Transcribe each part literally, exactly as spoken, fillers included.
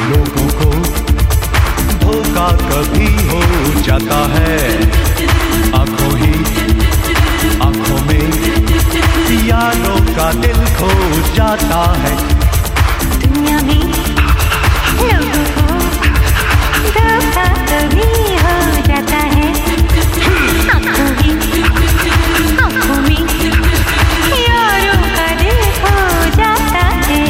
लोगों को धोखा कभी हो जाता है, आंखों ही आंखों में यारों का दिल खो जाता है। दुनिया में लोगों को धोखा कभी हो जाता है, आंखों ही आंखों में यारों का दिल खो जाता है।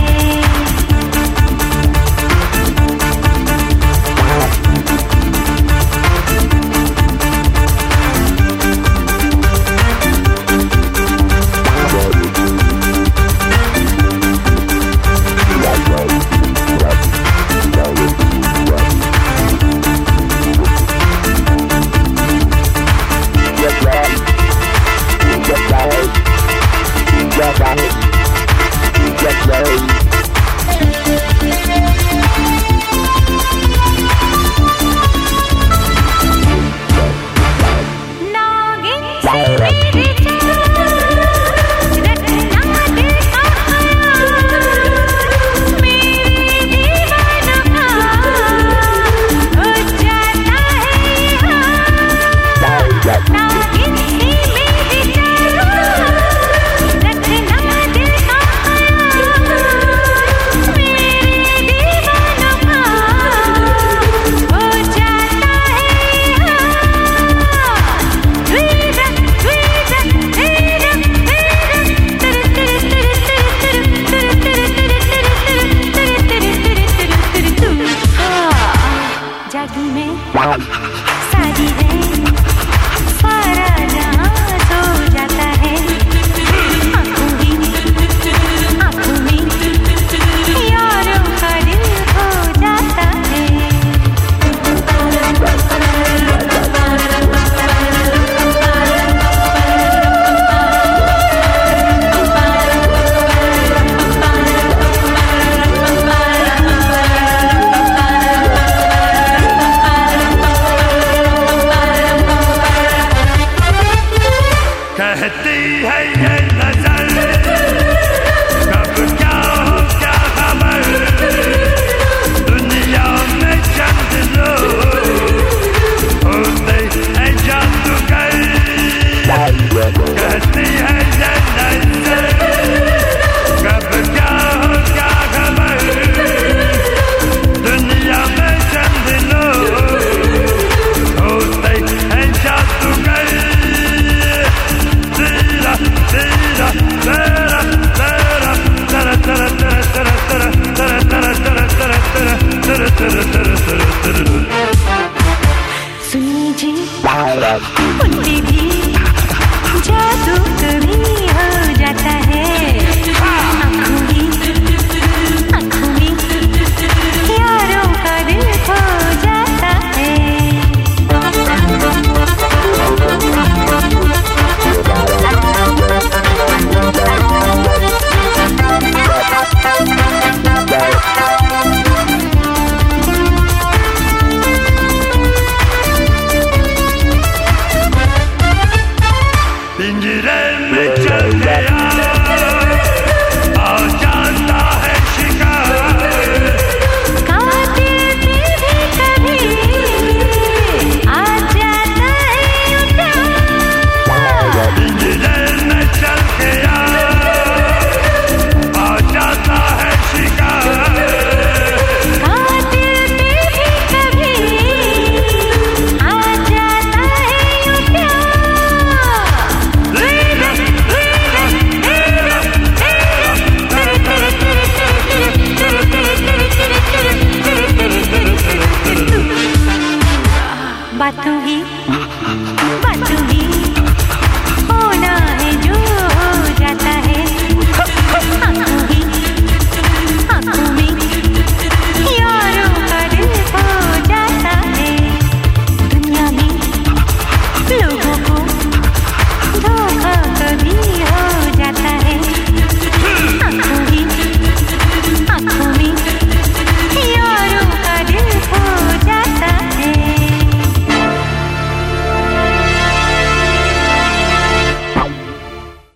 जादू में सारी है, सारा जहां सो जाता है, आंखों ही आंखों में यारों का दिल खो जाता है। कहती है ये नजर कब क्या हो क्या खबर, दुनिया में चंद लोग होते हैं जादूगर। कहती है ये नजर कब क्या हो क्या खबर, दुनिया में चंद लोग होते हैं जादूगर। Da da da da da da da da da da da da da da da da da da da da